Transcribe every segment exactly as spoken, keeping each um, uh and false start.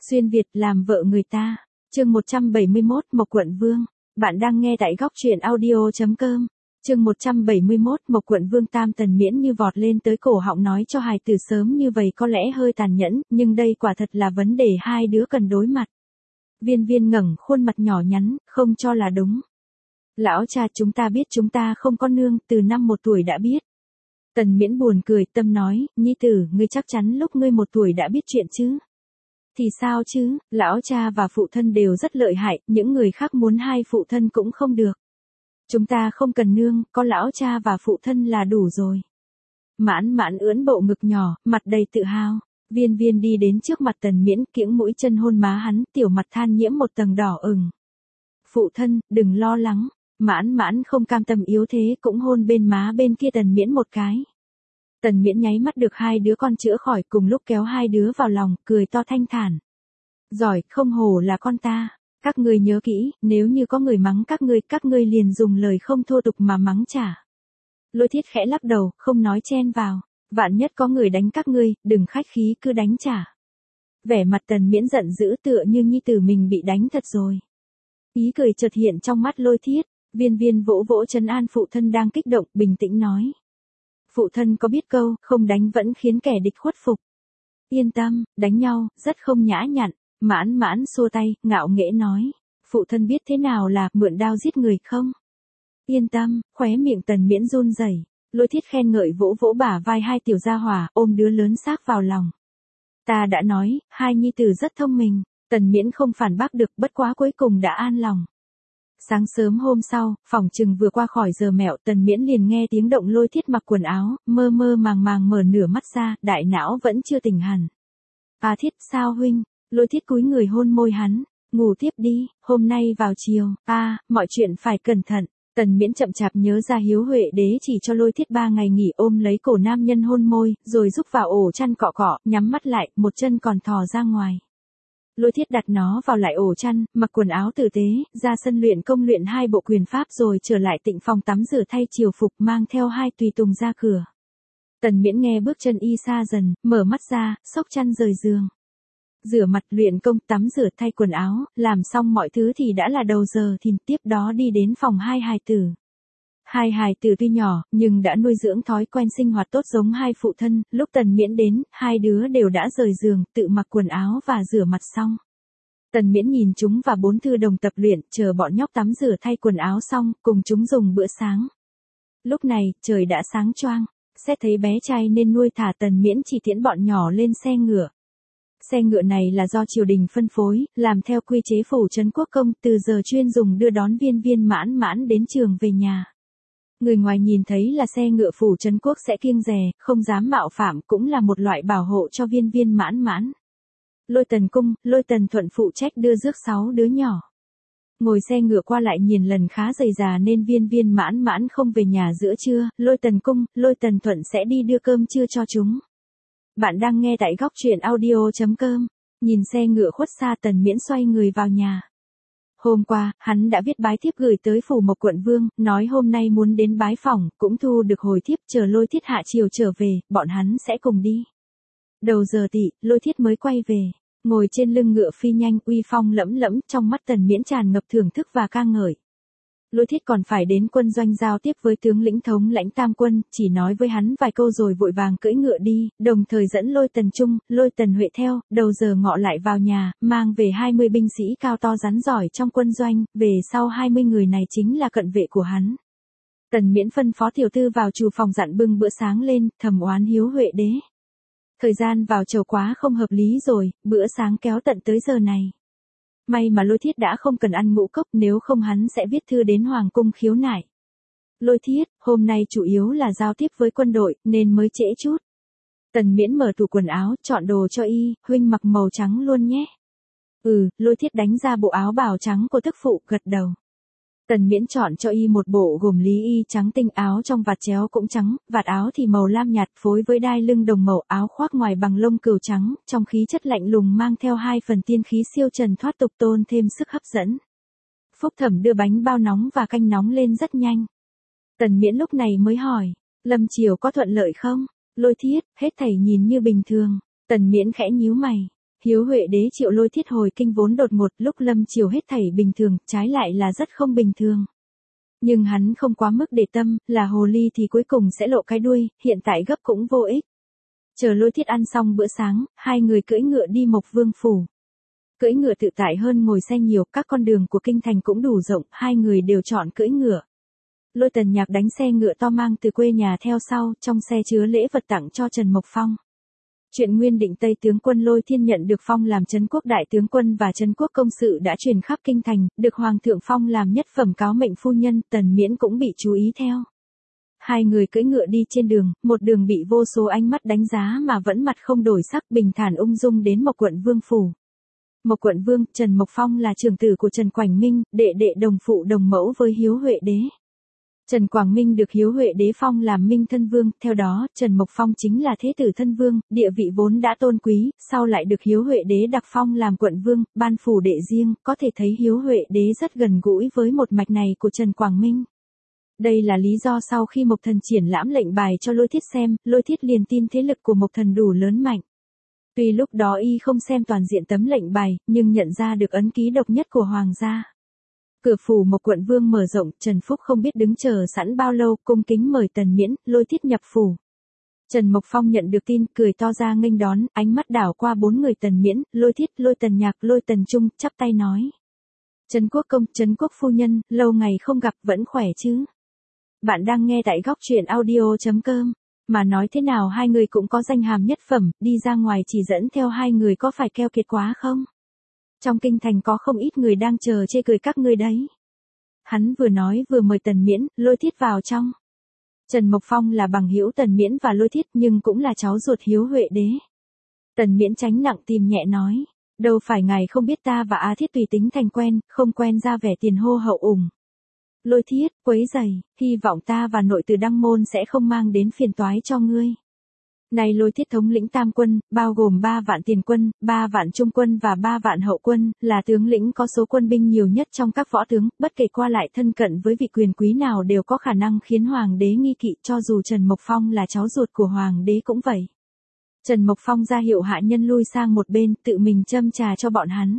Xuyên Việt làm vợ người ta. Chương một trăm bảy mươi mốt Mộc Quận Vương. Bạn đang nghe tại góc truyện audio chấm com. Chương một trăm bảy mươi mốt Mộc Quận Vương. Tam Tần Miễn như vọt lên tới cổ họng nói cho hài tử sớm như vậy có lẽ hơi tàn nhẫn, nhưng đây quả thật là vấn đề hai đứa cần đối mặt. Viên Viên ngẩng khuôn mặt nhỏ nhắn, không cho là đúng. Lão cha, chúng ta biết chúng ta không có nương, từ năm một tuổi đã biết. Tần Miễn buồn cười, tâm nói, nhi tử, ngươi chắc chắn lúc ngươi một tuổi đã biết chuyện chứ. Thì sao chứ, lão cha và phụ thân đều rất lợi hại, những người khác muốn hai phụ thân cũng không được. Chúng ta không cần nương, có lão cha và phụ thân là đủ rồi. Mãn Mãn ưỡn bộ ngực nhỏ, mặt đầy tự hào. Viên Viên đi đến trước mặt Tần Miễn, kiễng mũi chân hôn má hắn, tiểu mặt than nhiễm một tầng đỏ ửng. Phụ thân, đừng lo lắng. Mãn Mãn không cam tâm yếu thế cũng hôn bên má bên kia Tần Miễn một cái. Tần Miễn nháy mắt được hai đứa con chữa khỏi, cùng lúc kéo hai đứa vào lòng, cười to thanh thản. Giỏi, không hổ là con ta. Các ngươi nhớ kỹ, nếu như có người mắng các ngươi, các ngươi liền dùng lời không thô tục mà mắng trả. Lôi Thiết khẽ lắc đầu, không nói chen vào. Vạn nhất có người đánh các ngươi, đừng khách khí cứ đánh trả. Vẻ mặt Tần Miễn giận dữ tựa như nhi tử mình bị đánh thật rồi. Ý cười chợt hiện trong mắt Lôi Thiết. Viên Viên vỗ vỗ trấn an phụ thân đang kích động, bình tĩnh nói. Phụ thân có biết câu, không đánh vẫn khiến kẻ địch khuất phục. Yên tâm, đánh nhau, rất không nhã nhặn. Mãn Mãn xua tay, ngạo nghễ nói. Phụ thân biết thế nào là mượn đao giết người không? Yên tâm, khóe miệng Tần Miễn run rẩy. Lôi Thiết khen ngợi vỗ vỗ bả vai hai tiểu gia hỏa, ôm đứa lớn xác vào lòng. Ta đã nói, hai nhi tử rất thông minh. Tần Miễn không phản bác được, bất quá cuối cùng đã an lòng. Sáng sớm hôm sau, phỏng chừng vừa qua khỏi giờ mẹo, Tần Miễn liền nghe tiếng động Lôi Thiết mặc quần áo, mơ mơ màng màng mở nửa mắt ra, đại não vẫn chưa tỉnh hẳn. À Thiết, sao huynh? Lôi Thiết cúi người hôn môi hắn, ngủ tiếp đi, hôm nay vào chiều, à, mọi chuyện phải cẩn thận. Tần Miễn chậm chạp nhớ ra Hiếu Huệ Đế chỉ cho Lôi Thiết ba ngày nghỉ, ôm lấy cổ nam nhân hôn môi, rồi rúc vào ổ chăn cọ cọ, nhắm mắt lại, một chân còn thò ra ngoài. Lôi Thiết đặt nó vào lại ổ chăn, mặc quần áo tử tế, ra sân luyện công luyện hai bộ quyền pháp rồi trở lại tịnh phòng tắm rửa thay triều phục, mang theo hai tùy tùng ra cửa. Tần Miễn nghe bước chân y xa dần, mở mắt ra, xốc chăn rời giường. Rửa mặt, luyện công, tắm rửa, thay quần áo, làm xong mọi thứ thì đã là đầu giờ thìn, tiếp đó đi đến phòng hai hài tử. Hai hài tử tuy nhỏ, nhưng đã nuôi dưỡng thói quen sinh hoạt tốt giống hai phụ thân, lúc Tần Miễn đến, hai đứa đều đã rời giường, tự mặc quần áo và rửa mặt xong. Tần Miễn nhìn chúng và bốn thư đồng tập luyện, chờ bọn nhóc tắm rửa thay quần áo xong, cùng chúng dùng bữa sáng. Lúc này, trời đã sáng choang, xét thấy bé trai nên nuôi thả, Tần Miễn chỉ tiễn bọn nhỏ lên xe ngựa. Xe ngựa này là do triều đình phân phối, làm theo quy chế phủ trấn quốc công, từ giờ chuyên dùng đưa đón Viên Viên Mãn Mãn đến trường về nhà. Người ngoài nhìn thấy là xe ngựa phủ trấn quốc sẽ kiêng dè, không dám mạo phạm, cũng là một loại bảo hộ cho Viên Viên Mãn Mãn. Lôi Tần cung, Lôi Tần Thuận phụ trách đưa rước sáu đứa nhỏ. Ngồi xe ngựa qua lại nhìn lần khá dày dà nên Viên Viên Mãn Mãn không về nhà giữa trưa, Lôi Tần cung, Lôi Tần Thuận sẽ đi đưa cơm trưa cho chúng. Bạn đang nghe tại góc truyện audio chấm com. Nhìn xe ngựa khuất xa, Tần Miễn xoay người vào nhà. Hôm qua, hắn đã viết bái thiếp gửi tới phủ Mộc Quận Vương, nói hôm nay muốn đến bái phỏng, cũng thu được hồi thiếp, chờ Lôi Thiết hạ chiều trở về, bọn hắn sẽ cùng đi. Đầu giờ tỵ, Lôi Thiết mới quay về, ngồi trên lưng ngựa phi nhanh, uy phong lẫm lẫm, trong mắt Tần Miễn tràn ngập thưởng thức và ca ngợi. Lôi Thiết còn phải đến quân doanh giao tiếp với tướng lĩnh thống lãnh tam quân, chỉ nói với hắn vài câu rồi vội vàng cưỡi ngựa đi, đồng thời dẫn Lôi Tần Trung, Lôi Tần Huệ theo, đầu giờ ngọ lại vào nhà, mang về hai mươi binh sĩ cao to rắn giỏi trong quân doanh, về sau hai mươi người này chính là cận vệ của hắn. Tần Miễn phân phó tiểu tư vào trù phòng dặn bưng bữa sáng lên, thầm oán Hiếu Huệ Đế. Thời gian vào chầu quá không hợp lý rồi, bữa sáng kéo tận tới giờ này. May mà Lôi Thiết đã không cần ăn ngũ cốc, nếu không hắn sẽ viết thư đến Hoàng cung khiếu nại. Lôi Thiết, hôm nay chủ yếu là giao tiếp với quân đội, nên mới trễ chút. Tần Miễn mở tủ quần áo, chọn đồ cho y, huynh mặc màu trắng luôn nhé. Ừ, Lôi Thiết đánh ra bộ áo bào trắng của tức phụ, gật đầu. Tần Miễn chọn cho y một bộ gồm lý y trắng tinh, áo trong vạt chéo cũng trắng, vạt áo thì màu lam nhạt phối với đai lưng đồng màu, áo khoác ngoài bằng lông cừu trắng, trong khí chất lạnh lùng mang theo hai phần tiên khí siêu trần thoát tục tôn thêm sức hấp dẫn. Phúc Thẩm đưa bánh bao nóng và canh nóng lên rất nhanh. Tần Miễn lúc này mới hỏi, lâm chiều có thuận lợi không? Lôi Thiết, hết thảy nhìn như bình thường. Tần Miễn khẽ nhíu mày. Hiếu Huệ Đế triệu Lôi Thiết hồi kinh vốn đột ngột, lúc lâm chiều hết thảy bình thường, trái lại là rất không bình thường. Nhưng hắn không quá mức để tâm, là hồ ly thì cuối cùng sẽ lộ cái đuôi, hiện tại gấp cũng vô ích. Chờ Lôi Thiết ăn xong bữa sáng, hai người cưỡi ngựa đi Mộc Vương phủ. Cưỡi ngựa tự tại hơn ngồi xe nhiều, các con đường của kinh thành cũng đủ rộng, hai người đều chọn cưỡi ngựa. Lôi Tần Nhạc đánh xe ngựa to mang từ quê nhà theo sau, trong xe chứa lễ vật tặng cho Trần Mộc Phong. Chuyện Nguyên Định Tây tướng quân Lôi Thiên nhận được phong làm Trấn Quốc đại tướng quân và Trấn Quốc công sự đã truyền khắp kinh thành, được Hoàng thượng phong làm nhất phẩm cáo mệnh phu nhân, Tần Miễn cũng bị chú ý theo. Hai người cưỡi ngựa đi trên đường, một đường bị vô số ánh mắt đánh giá mà vẫn mặt không đổi sắc, bình thản ung dung đến Mộc Quận Vương phủ. Mộc Quận Vương, Trần Mộc Phong là trưởng tử của Trần Quảng Minh, đệ đệ đồng phụ đồng mẫu với Hiếu Huệ Đế. Trần Quảng Minh được Hiếu Huệ Đế phong làm Minh thân vương, theo đó, Trần Mộc Phong chính là thế tử thân vương, địa vị vốn đã tôn quý, sau lại được Hiếu Huệ Đế đặc phong làm quận vương, ban phủ đệ riêng, có thể thấy Hiếu Huệ Đế rất gần gũi với một mạch này của Trần Quảng Minh. Đây là lý do sau khi Mộc Thần triển lãm lệnh bài cho Lôi Thiết xem, Lôi Thiết liền tin thế lực của Mộc Thần đủ lớn mạnh. Tuy lúc đó y không xem toàn diện tấm lệnh bài, nhưng nhận ra được ấn ký độc nhất của hoàng gia. Cửa phủ Mộc Quận Vương mở rộng, Trần Phúc không biết đứng chờ sẵn bao lâu, cung kính mời Tần Miễn, Lôi Thiết nhập phủ. Trần Mộc Phong nhận được tin, cười to ra nghênh đón, ánh mắt đảo qua bốn người Tần Miễn, Lôi Thiết, Lôi Tần Nhạc, Lôi Tần Trung, chắp tay nói: Trấn Quốc công, Trấn Quốc phu nhân, lâu ngày không gặp, vẫn khỏe chứ? Bạn đang nghe tại góc truyện audio chấm com. Mà nói thế nào hai người cũng có danh hàm nhất phẩm, đi ra ngoài chỉ dẫn theo hai người có phải keo kiệt quá không? Trong kinh thành có không ít người đang chờ chê cười các ngươi đấy. Hắn vừa nói vừa mời Tần Miễn, Lôi Thiết vào trong. Trần Mộc Phong là bằng hữu Tần Miễn và Lôi Thiết nhưng cũng là cháu ruột Hiếu Huệ Đế. Tần Miễn tránh nặng tìm nhẹ nói: Đâu phải ngài không biết ta và Á Thiết tùy tính thành quen, không quen ra vẻ tiền hô hậu ủng. Lôi Thiết, quấy giày, hy vọng ta và nội từ Đăng Môn sẽ không mang đến phiền toái cho ngươi. Này Lôi Thiết thống lĩnh tam quân, bao gồm ba vạn tiền quân, ba vạn trung quân và ba vạn hậu quân, là tướng lĩnh có số quân binh nhiều nhất trong các võ tướng, bất kể qua lại thân cận với vị quyền quý nào đều có khả năng khiến hoàng đế nghi kỵ, cho dù Trần Mộc Phong là cháu ruột của hoàng đế cũng vậy. Trần Mộc Phong ra hiệu hạ nhân lui sang một bên, tự mình châm trà cho bọn hắn.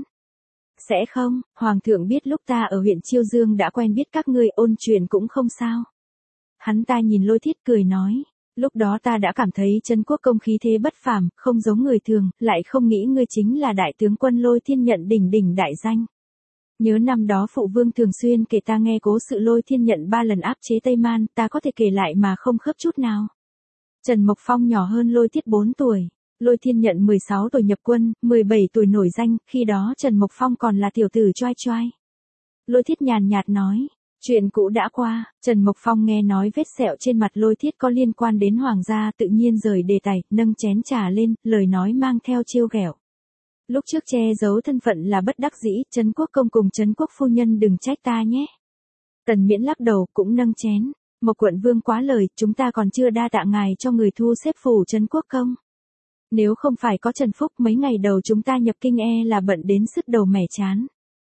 Sẽ không, hoàng thượng biết lúc ta ở huyện Chiêu Dương đã quen biết các ngươi, ôn chuyện cũng không sao. Hắn ta nhìn Lôi Thiết cười nói: Lúc đó ta đã cảm thấy Trấn Quốc công khí thế bất phàm, không giống người thường, lại không nghĩ ngươi chính là đại tướng quân Lôi Thiên nhận đỉnh đỉnh đại danh. Nhớ năm đó phụ vương thường xuyên kể ta nghe cố sự Lôi Thiên nhận ba lần áp chế Tây Man, ta có thể kể lại mà không khớp chút nào. Trần Mộc Phong nhỏ hơn Lôi Thiết bốn tuổi. Lôi Thiên nhận mười sáu tuổi nhập quân, mười bảy tuổi nổi danh, khi đó Trần Mộc Phong còn là tiểu tử choai choai. Lôi Thiết nhàn nhạt nói: Chuyện cũ đã qua. Trần Mộc Phong nghe nói vết sẹo trên mặt Lôi Thiết có liên quan đến hoàng gia, tự nhiên rời đề tài, nâng chén trà lên, lời nói mang theo trêu ghẹo. Lúc trước che giấu thân phận là bất đắc dĩ, Trấn Quốc công cùng Trấn Quốc phu nhân đừng trách ta nhé. Tần Miễn lắc đầu, cũng nâng chén. Mộc Quận Vương quá lời, chúng ta còn chưa đa tạ ngài cho người thu xếp phủ Trấn Quốc công. Nếu không phải có Trần Phúc, mấy ngày đầu chúng ta nhập kinh e là bận đến sứt đầu mẻ chán.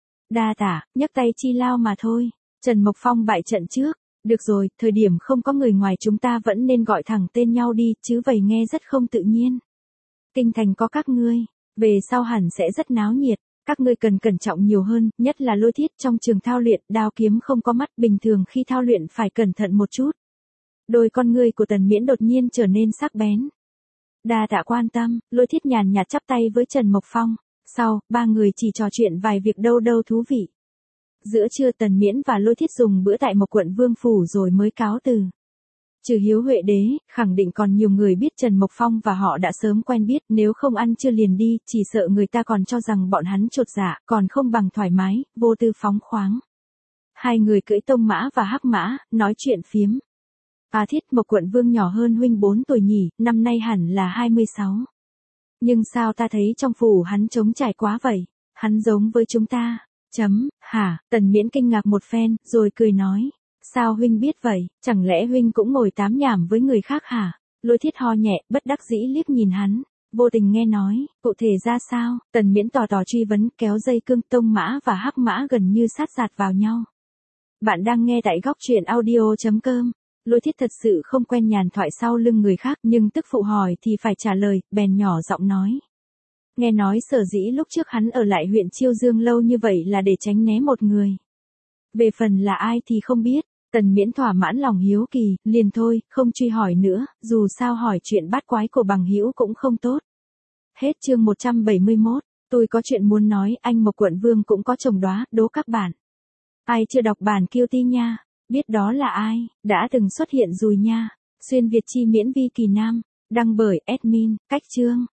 Đa tạ, nhấc tay chi lao mà thôi. Trần Mộc Phong bại trận trước. Được rồi, thời điểm không có người ngoài chúng ta vẫn nên gọi thẳng tên nhau đi, chứ vậy nghe rất không tự nhiên. Kinh thành có các ngươi, về sau hẳn sẽ rất náo nhiệt. Các ngươi cần cẩn trọng nhiều hơn, nhất là Lôi Thiết trong trường thao luyện, đao kiếm không có mắt, bình thường khi thao luyện phải cẩn thận một chút. Đôi con ngươi của Tần Miễn đột nhiên trở nên sắc bén. Đa tạ quan tâm, Lôi Thiết nhàn nhạt chắp tay với Trần Mộc Phong. Sau, ba người chỉ trò chuyện vài việc đâu đâu thú vị. Giữa trưa Tần Miễn và Lôi Thiết dùng bữa tại Mộc Quận Vương phủ rồi mới cáo từ. Trừ Hiếu Huệ Đế, khẳng định còn nhiều người biết Trần Mộc Phong và họ đã sớm quen biết, nếu không ăn trưa liền đi, chỉ sợ người ta còn cho rằng bọn hắn chột dạ, còn không bằng thoải mái, vô tư phóng khoáng. Hai người cưỡi tông mã và hắc mã, nói chuyện phiếm. Á Thiết, Mộc Quận Vương nhỏ hơn huynh bốn tuổi nhỉ, năm nay hẳn là hai mươi sáu. Nhưng sao ta thấy trong phủ hắn trống trải quá vậy, hắn giống với chúng ta. Chấm, hả, Tần Miễn kinh ngạc một phen, rồi cười nói. Sao huynh biết vậy, chẳng lẽ huynh cũng ngồi tám nhảm với người khác hả? Lôi Thiết ho nhẹ, bất đắc dĩ liếc nhìn hắn, vô tình nghe nói, cụ thể ra sao? Tần Miễn tò tò truy vấn, kéo dây cương tông mã và hắc mã gần như sát sạt vào nhau. Bạn đang nghe tại góc truyện audio chấm com. Lôi Thiết thật sự không quen nhàn thoại sau lưng người khác, nhưng tức phụ hỏi thì phải trả lời, bèn nhỏ giọng nói. Nghe nói sở dĩ lúc trước hắn ở lại huyện Chiêu Dương lâu như vậy là để tránh né một người. Về phần là ai thì không biết, Tần Miễn thỏa mãn lòng hiếu kỳ, liền thôi, không truy hỏi nữa, dù sao hỏi chuyện bát quái của bằng hữu cũng không tốt. Hết chương một trăm bảy mươi mốt, tôi có chuyện muốn nói, anh Mộc Quận Vương cũng có chồng đóa, đố các bạn. Ai chưa đọc bản Kiêu Ti nha, biết đó là ai, đã từng xuất hiện rồi nha. Xuyên Việt chi miễn vi kỳ nam, đăng bởi admin, cách chương.